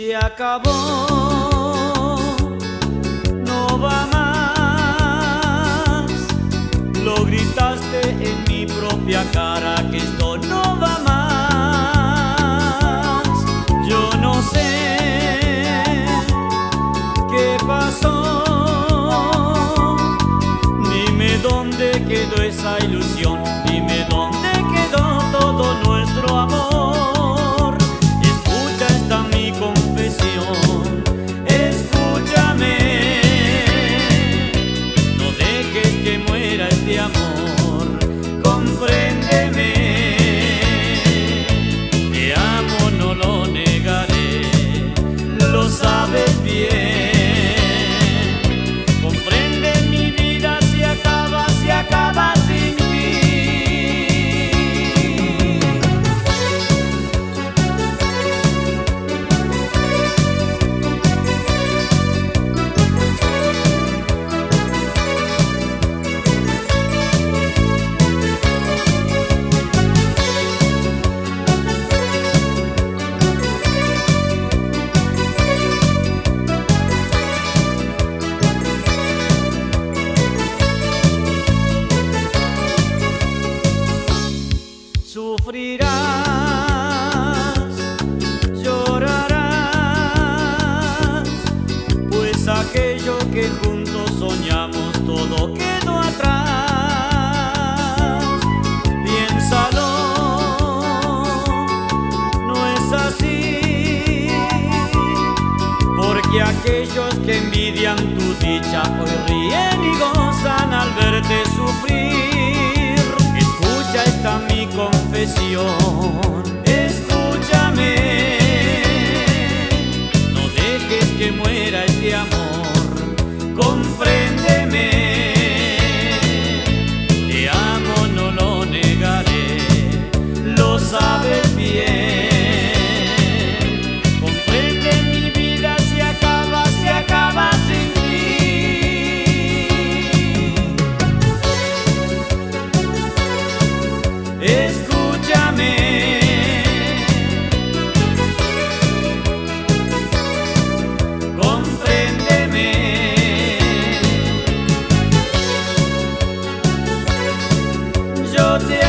Se acabó, no va más. Lo gritaste en mi propia cara que esto no va más. Yo no sé qué pasó. Dime dónde quedó esa ilusión. Dime dónde quedó todo nuestro amor. Escucha esta mi confesión. Escúchame. No dejes que muera este amor. Compréndeme. Te amo, no lo negaré. Lo sabes bien. Acaba sin ti. Sufrirás, llorarás, pues aquello que juntos soñamos todo quedó atrás. Piénsalo, no es así, porque aquellos que envidian tu dicha hoy ríen y gozan al verte sufrir. Escucha esta mi confesión, escúchame. No dejes que muera este amor. Compréndeme. Te amo, no lo negaré. Lo sabes bien. Comprende mi vida, se acaba sin ti. Escúchame, compréndeme. Yo te